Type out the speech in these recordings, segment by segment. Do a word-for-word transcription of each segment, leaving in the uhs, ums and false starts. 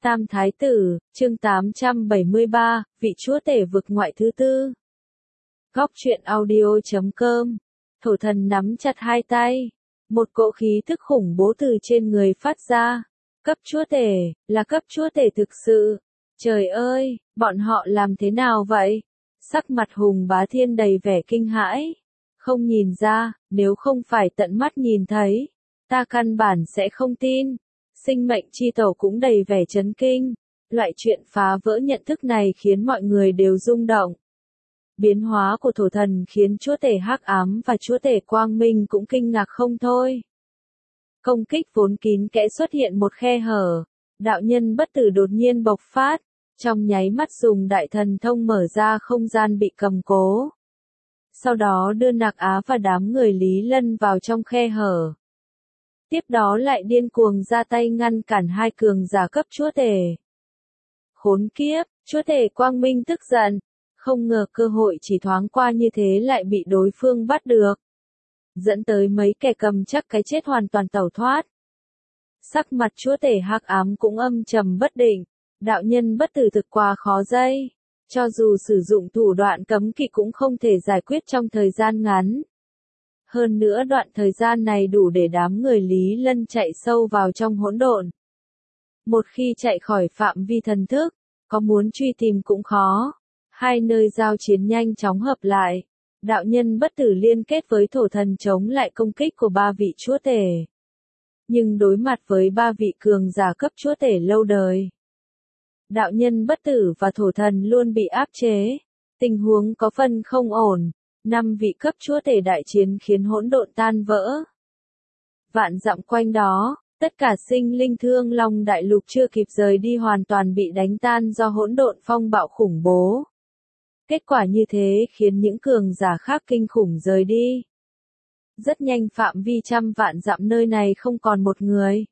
Tam Thái Tử, chương tám trăm bảy mươi ba, vị chúa tể vực ngoại thứ tư. Góc truyện audio chấm com. Thổ thần nắm chặt hai tay. Một cỗ khí thức khủng bố từ trên người phát ra. Cấp chúa tể, là cấp chúa tể thực sự. Trời ơi, bọn họ làm thế nào vậy? Sắc mặt Hùng Bá Thiên đầy vẻ kinh hãi. Không nhìn ra, nếu không phải tận mắt nhìn thấy, ta căn bản sẽ không tin. Sinh mệnh chi tổ cũng đầy vẻ chấn kinh. Loại chuyện phá vỡ nhận thức này khiến mọi người đều rung động. Biến hóa của thổ thần khiến chúa tể hắc ám và chúa tể quang minh cũng kinh ngạc không thôi. Công kích vốn kín kẽ xuất hiện một khe hở. Đạo nhân bất tử đột nhiên bộc phát. Trong nháy mắt dùng đại thần thông mở ra không gian bị cầm cố. Sau đó đưa Nạc Á và đám người Lý Lân vào trong khe hở. Tiếp đó lại điên cuồng ra tay ngăn cản hai cường giả cấp chúa tể. Khốn kiếp, chúa tể quang minh tức giận. Không ngờ cơ hội chỉ thoáng qua như thế lại bị đối phương bắt được. Dẫn tới mấy kẻ cầm chắc cái chết hoàn toàn tẩu thoát. Sắc mặt chúa tể hắc ám cũng âm trầm bất định. Đạo nhân bất tử thực quá khó dây. Cho dù sử dụng thủ đoạn cấm kỵ cũng không thể giải quyết trong thời gian ngắn. Hơn nữa đoạn thời gian này đủ để đám người Lý Lân chạy sâu vào trong hỗn độn. Một khi chạy khỏi phạm vi thần thức, có muốn truy tìm cũng khó. Hai nơi giao chiến nhanh chóng hợp lại. Đạo nhân bất tử liên kết với thổ thần chống lại công kích của ba vị chúa tể. Nhưng đối mặt với ba vị cường giả cấp chúa tể lâu đời, đạo nhân bất tử và thổ thần luôn bị áp chế. Tình huống có phần không ổn. Năm vị cấp chúa tể đại chiến khiến hỗn độn tan vỡ. Vạn dặm quanh đó, tất cả sinh linh Thương Long đại lục chưa kịp rời đi hoàn toàn bị đánh tan do hỗn độn phong bạo khủng bố. Kết quả như thế khiến những cường giả khác kinh khủng rời đi. Rất nhanh phạm vi trăm vạn dặm nơi này không còn một người.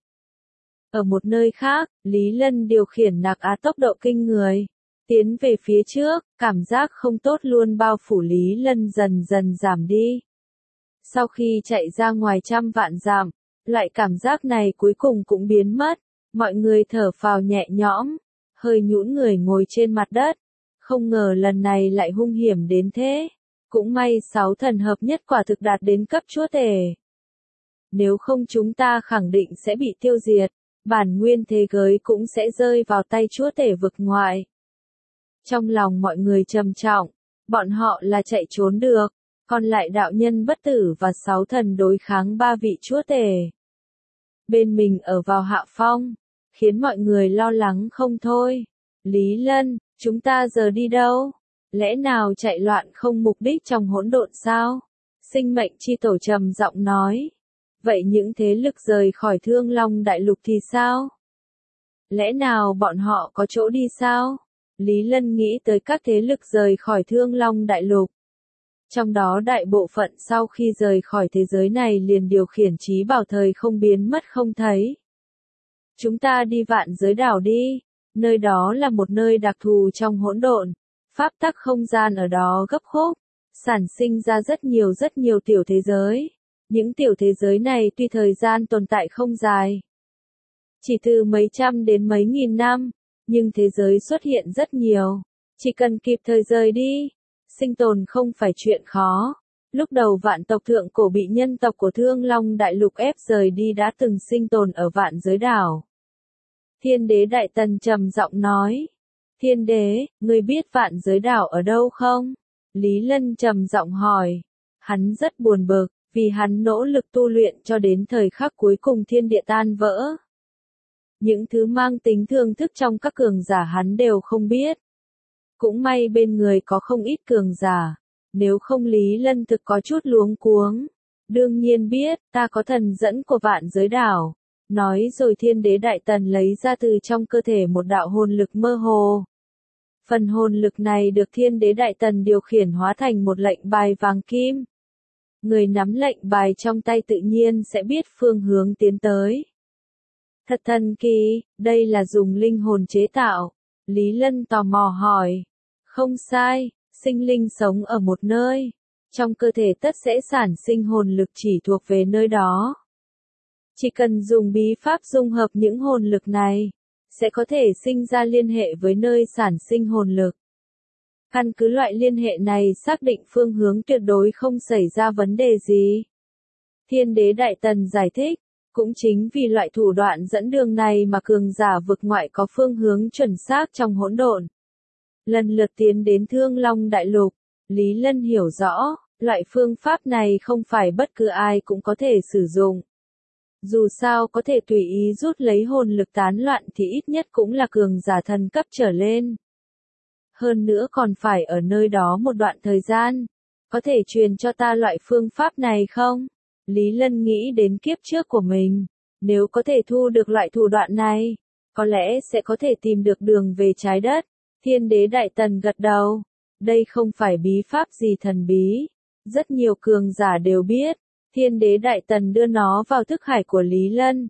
Ở một nơi khác, Lý Lân điều khiển Nạc Á tốc độ kinh người. Tiến về phía trước, cảm giác không tốt luôn bao phủ Lý Lân dần dần giảm đi. Sau khi chạy ra ngoài trăm vạn dặm, loại cảm giác này cuối cùng cũng biến mất. Mọi người thở phào nhẹ nhõm, hơi nhũn người ngồi trên mặt đất. Không ngờ lần này lại hung hiểm đến thế. Cũng may sáu thần hợp nhất quả thực đạt đến cấp chúa tể. Nếu không chúng ta khẳng định sẽ bị tiêu diệt. Bản nguyên thế giới cũng sẽ rơi vào tay chúa tể vực ngoại. Trong lòng mọi người trầm trọng, bọn họ là chạy trốn được, còn lại đạo nhân bất tử và sáu thần đối kháng ba vị chúa tể. Bên mình ở vào hạ phong, khiến mọi người lo lắng không thôi. Lý Lân, chúng ta giờ đi đâu? Lẽ nào chạy loạn không mục đích trong hỗn độn sao? Sinh mệnh chi tổ trầm giọng nói. Vậy những thế lực rời khỏi Thương Long đại lục thì sao? Lẽ nào bọn họ có chỗ đi sao? Lý Lân nghĩ tới các thế lực rời khỏi Thương Long đại lục. Trong đó đại bộ phận sau khi rời khỏi thế giới này liền điều khiển trí bảo thời không biến mất không thấy. Chúng ta đi vạn giới đảo đi. Nơi đó là một nơi đặc thù trong hỗn độn. Pháp tắc không gian ở đó gấp khúc. Sản sinh ra rất nhiều rất nhiều tiểu thế giới. Những tiểu thế giới này tuy thời gian tồn tại không dài. Chỉ từ mấy trăm đến mấy nghìn năm. Nhưng thế giới xuất hiện rất nhiều. Chỉ cần kịp thời rời đi. Sinh tồn không phải chuyện khó. Lúc đầu vạn tộc thượng cổ bị nhân tộc của Thương Long đại lục ép rời đi đã từng sinh tồn ở vạn giới đảo. Thiên đế Đại Tần trầm giọng nói. Thiên đế, ngươi biết vạn giới đảo ở đâu không? Lý Lân trầm giọng hỏi. Hắn rất buồn bực, vì hắn nỗ lực tu luyện cho đến thời khắc cuối cùng thiên địa tan vỡ. Những thứ mang tính thương thức trong các cường giả hắn đều không biết. Cũng may bên người có không ít cường giả. Nếu không Lý Lân thực có chút luống cuống. Đương nhiên biết, ta có thần dẫn của vạn giới đảo. Nói rồi thiên đế Đại Tần lấy ra từ trong cơ thể một đạo hồn lực mơ hồ. Phần hồn lực này được thiên đế Đại Tần điều khiển hóa thành một lệnh bài vàng kim. Người nắm lệnh bài trong tay tự nhiên sẽ biết phương hướng tiến tới. Thật thần kỳ, đây là dùng linh hồn chế tạo. Lý Lân tò mò hỏi. Không sai, sinh linh sống ở một nơi. Trong cơ thể tất sẽ sản sinh hồn lực chỉ thuộc về nơi đó. Chỉ cần dùng bí pháp dung hợp những hồn lực này, sẽ có thể sinh ra liên hệ với nơi sản sinh hồn lực. Căn cứ loại liên hệ này xác định phương hướng tuyệt đối không xảy ra vấn đề gì. Thiên đế Đại Tần giải thích, cũng chính vì loại thủ đoạn dẫn đường này mà cường giả vực ngoại có phương hướng chuẩn xác trong hỗn độn. Lần lượt tiến đến Thương Long Đại Lục, Lý Lân hiểu rõ, loại phương pháp này không phải bất cứ ai cũng có thể sử dụng. Dù sao có thể tùy ý rút lấy hồn lực tán loạn thì ít nhất cũng là cường giả thần cấp trở lên. Hơn nữa còn phải ở nơi đó một đoạn thời gian. Có thể truyền cho ta loại phương pháp này không? Lý Lân nghĩ đến kiếp trước của mình. Nếu có thể thu được loại thủ đoạn này, có lẽ sẽ có thể tìm được đường về trái đất. Thiên đế Đại Tần gật đầu. Đây không phải bí pháp gì thần bí. Rất nhiều cường giả đều biết. Thiên đế Đại Tần đưa nó vào thức hải của Lý Lân.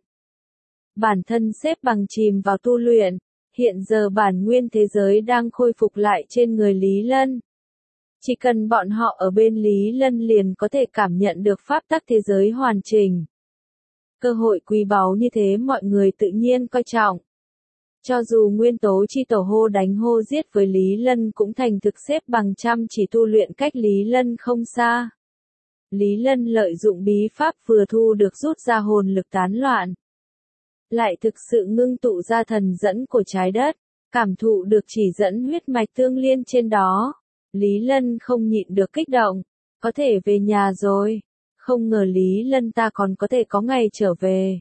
Bản thân xếp bằng chìm vào tu luyện. Hiện giờ bản nguyên thế giới đang khôi phục lại trên người Lý Lân. Chỉ cần bọn họ ở bên Lý Lân liền có thể cảm nhận được pháp tắc thế giới hoàn chỉnh. Cơ hội quý báu như thế mọi người tự nhiên coi trọng. Cho dù nguyên tố chi tổ hô đánh hô giết với Lý Lân cũng thành thực xếp bằng chăm chỉ tu luyện cách Lý Lân không xa. Lý Lân lợi dụng bí pháp vừa thu được rút ra hồn lực tán loạn. Lại thực sự ngưng tụ ra thần dẫn của trái đất, cảm thụ được chỉ dẫn huyết mạch tương liên trên đó. Lý Lân không nhịn được kích động, có thể về nhà rồi, không ngờ Lý Lân ta còn có thể có ngày trở về.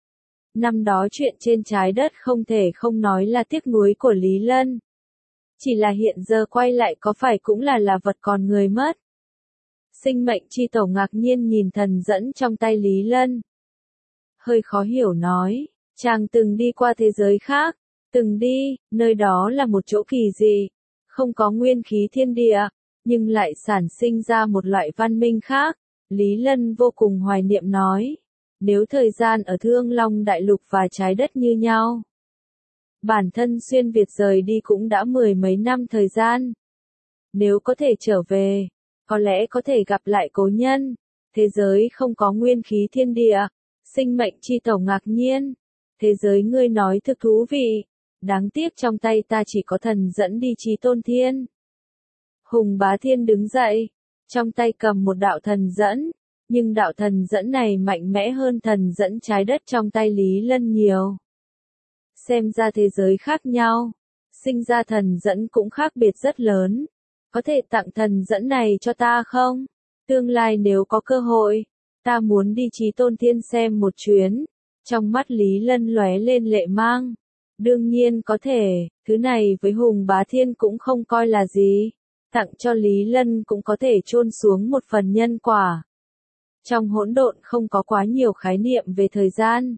Năm đó chuyện trên trái đất không thể không nói là tiếc nuối của Lý Lân. Chỉ là hiện giờ quay lại có phải cũng là là vật còn người mất. Sinh mệnh chi tổ ngạc nhiên nhìn thần dẫn trong tay Lý Lân. Hơi khó hiểu nói, chàng từng đi qua thế giới khác, từng đi, nơi đó là một chỗ kỳ dị, không có nguyên khí thiên địa, nhưng lại sản sinh ra một loại văn minh khác. Lý Lân vô cùng hoài niệm nói, nếu thời gian ở Thương Long Đại Lục và trái đất như nhau, bản thân xuyên Việt rời đi cũng đã mười mấy năm thời gian. Nếu có thể trở về, có lẽ có thể gặp lại cố nhân, thế giới không có nguyên khí thiên địa. Sinh mệnh chi tổ ngạc nhiên, thế giới ngươi nói thực thú vị, đáng tiếc trong tay ta chỉ có thần dẫn đi Chí Tôn Thiên. Hùng Bá Thiên đứng dậy, trong tay cầm một đạo thần dẫn, nhưng đạo thần dẫn này mạnh mẽ hơn thần dẫn trái đất trong tay Lý Lân nhiều. Xem ra thế giới khác nhau, sinh ra thần dẫn cũng khác biệt rất lớn. Có thể tặng thần dẫn này cho ta không? Tương lai nếu có cơ hội, ta muốn đi Chí Tôn Thiên xem một chuyến. Trong mắt Lý Lân lóe lên lệ mang. Đương nhiên có thể, thứ này với Hùng Bá Thiên cũng không coi là gì. Tặng cho Lý Lân cũng có thể chôn xuống một phần nhân quả. Trong hỗn độn không có quá nhiều khái niệm về thời gian.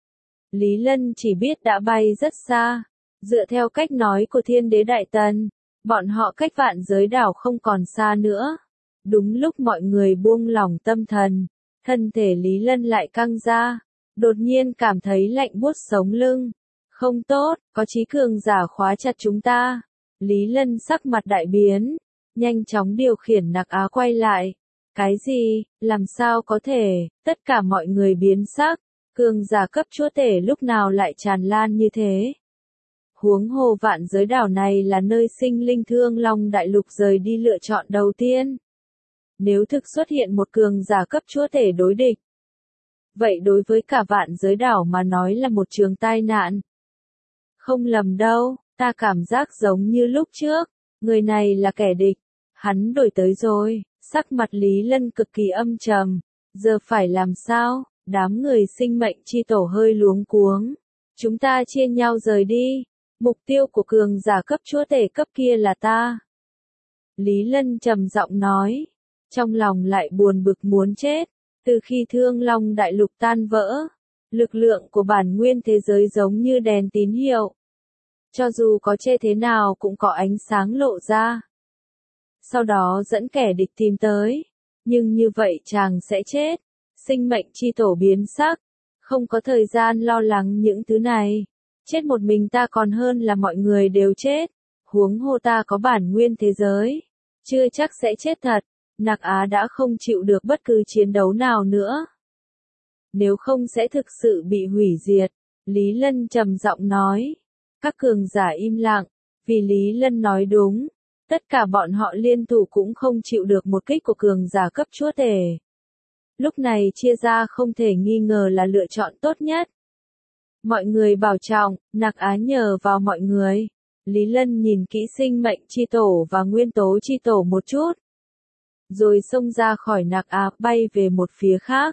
Lý Lân chỉ biết đã bay rất xa. Dựa theo cách nói của Thiên đế Đại Tần, bọn họ cách vạn giới đảo không còn xa nữa. Đúng lúc mọi người buông lỏng tâm thần, thân thể Lý Lân lại căng ra, đột nhiên cảm thấy lạnh buốt sống lưng. Không tốt, có chí cường giả khóa chặt chúng ta. Lý Lân sắc mặt đại biến, nhanh chóng điều khiển Nặc Á quay lại. Cái gì, làm sao có thể, tất cả mọi người biến sắc, cường giả cấp chúa tể lúc nào lại tràn lan như thế. Huống hồ vạn giới đảo này là nơi sinh linh Thương Long Đại Lục rời đi lựa chọn đầu tiên. Nếu thực xuất hiện một cường giả cấp chúa tể đối địch, vậy đối với cả vạn giới đảo mà nói là một trường tai nạn. Không lầm đâu, ta cảm giác giống như lúc trước, người này là kẻ địch, hắn đổi tới rồi. Sắc mặt Lý Lân cực kỳ âm trầm, giờ phải làm sao? Đám người sinh mệnh chi tổ hơi luống cuống. Chúng ta chia nhau rời đi, mục tiêu của cường giả cấp chúa tể cấp kia là ta. Lý Lân trầm giọng nói, trong lòng lại buồn bực muốn chết. Từ khi Thương Long Đại Lục tan vỡ, lực lượng của bản nguyên thế giới giống như đèn tín hiệu. Cho dù có che thế nào cũng có ánh sáng lộ ra. Sau đó dẫn kẻ địch tìm tới, nhưng như vậy chàng sẽ chết. Sinh mệnh chi tổ biến sắc, không có thời gian lo lắng những thứ này. Chết một mình ta còn hơn là mọi người đều chết. Huống hồ ta có bản nguyên thế giới, chưa chắc sẽ chết thật. Nặc Á đã không chịu được bất cứ chiến đấu nào nữa. Nếu không sẽ thực sự bị hủy diệt. Lý Lân trầm giọng nói, Các cường giả im lặng, vì Lý Lân nói đúng. Tất cả bọn họ liên thủ cũng không chịu được một kích của cường giả cấp chúa tể. Lúc này chia ra không thể nghi ngờ là lựa chọn tốt nhất. Mọi người bảo trọng, Nặc Á nhờ vào mọi người. Lý Lân nhìn kỹ sinh mệnh chi tổ và nguyên tố chi tổ một chút. Rồi xông ra khỏi Nặc Á bay về một phía khác.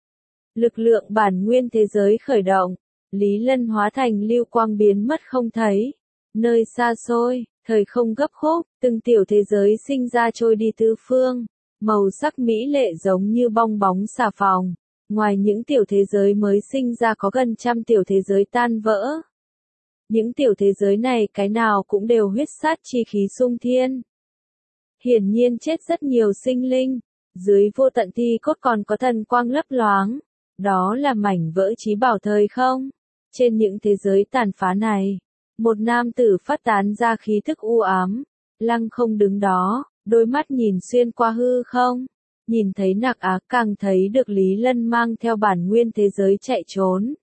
Lực lượng bản nguyên thế giới khởi động. Lý Lân hóa thành lưu quang biến mất không thấy. Nơi xa xôi, thời không gấp khúc, từng tiểu thế giới sinh ra trôi đi tứ phương. Màu sắc mỹ lệ giống như bong bóng xà phòng. Ngoài những tiểu thế giới mới sinh ra có gần trăm tiểu thế giới tan vỡ. Những tiểu thế giới này cái nào cũng đều huyết sát chi khí sung thiên. Hiển nhiên chết rất nhiều sinh linh. Dưới vô tận thi cốt còn có thần quang lấp loáng. Đó là mảnh vỡ chí bảo thời không. Trên những thế giới tàn phá này, một nam tử phát tán ra khí thức u ám. Lăng không đứng đó, đôi mắt nhìn xuyên qua hư không. Nhìn thấy Nặc Á càng thấy được Lý Lân mang theo bản nguyên thế giới chạy trốn.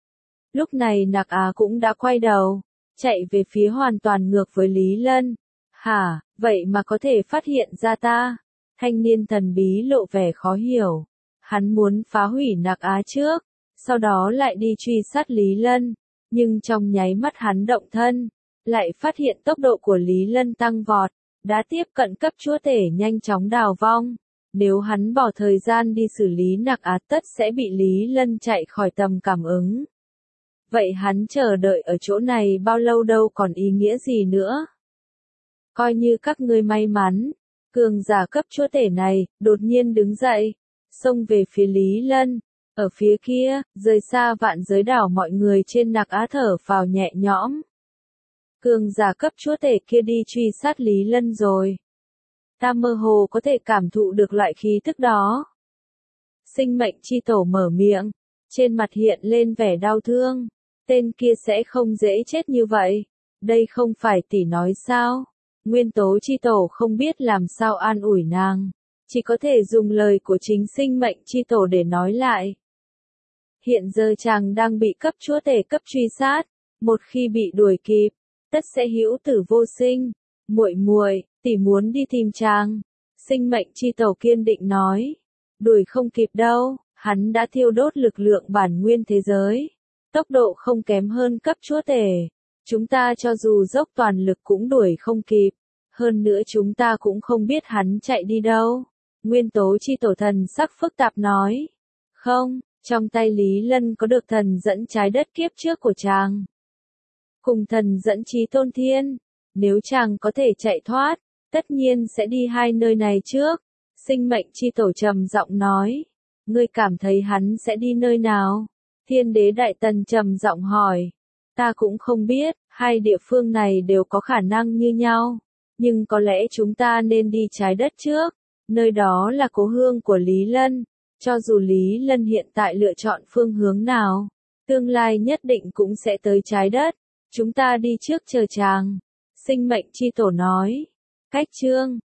Lúc này Nặc Á cũng đã quay đầu, chạy về phía hoàn toàn ngược với Lý Lân. Hả, vậy mà có thể phát hiện ra ta? Thanh niên thần bí lộ vẻ khó hiểu. Hắn muốn phá hủy Nặc Á trước, sau đó lại đi truy sát Lý Lân. Nhưng trong nháy mắt hắn động thân, lại phát hiện tốc độ của Lý Lân tăng vọt, đã tiếp cận cấp chúa tể nhanh chóng đào vong. Nếu hắn bỏ thời gian đi xử lý Nặc Á tất sẽ bị Lý Lân chạy khỏi tầm cảm ứng. Vậy hắn chờ đợi ở chỗ này bao lâu đâu còn ý nghĩa gì nữa? Coi như các ngươi may mắn, cường giả cấp chúa tể này, đột nhiên đứng dậy, xông về phía Lý Lân. Ở phía kia, rời xa vạn giới đảo mọi người trên Nặc Á thở phào nhẹ nhõm. Cường giả cấp chúa tể kia đi truy sát Lý Lân rồi. Ta mơ hồ có thể cảm thụ được loại khí thức đó. Sinh mệnh chi tổ mở miệng, trên mặt hiện lên vẻ đau thương. Tên kia sẽ không dễ chết như vậy. Đây không phải tỷ nói sao? Nguyên tố chi tổ không biết làm sao an ủi nàng. Chỉ có thể dùng lời của chính sinh mệnh chi tổ để nói lại. Hiện giờ chàng đang bị cấp chúa tể cấp truy sát. Một khi bị đuổi kịp, tất sẽ hữu tử vô sinh. Muội muội, tỷ muốn đi tìm chàng. Sinh mệnh chi tổ kiên định nói. Đuổi không kịp đâu, hắn đã thiêu đốt lực lượng bản nguyên thế giới. Tốc độ không kém hơn cấp chúa tể. Chúng ta cho dù dốc toàn lực cũng đuổi không kịp. Hơn nữa chúng ta cũng không biết hắn chạy đi đâu. Nguyên tố chi tổ thần sắc phức tạp nói. Không, trong tay Lý Lân có được thần dẫn trái đất kiếp trước của chàng. Cùng thần dẫn chí tôn thiên. Nếu chàng có thể chạy thoát, tất nhiên sẽ đi hai nơi này trước. Sinh mệnh chi tổ trầm giọng nói. Ngươi cảm thấy hắn sẽ đi nơi nào? Thiên đế đại tần trầm giọng hỏi. Ta cũng không biết, hai địa phương này đều có khả năng như nhau. Nhưng có lẽ chúng ta nên đi trái đất trước. Nơi đó là cố hương của Lý Lân. Cho dù Lý Lân hiện tại lựa chọn phương hướng nào, tương lai nhất định cũng sẽ tới trái đất. Chúng ta đi trước chờ chàng. Sinh mệnh chi tổ nói. Cách chương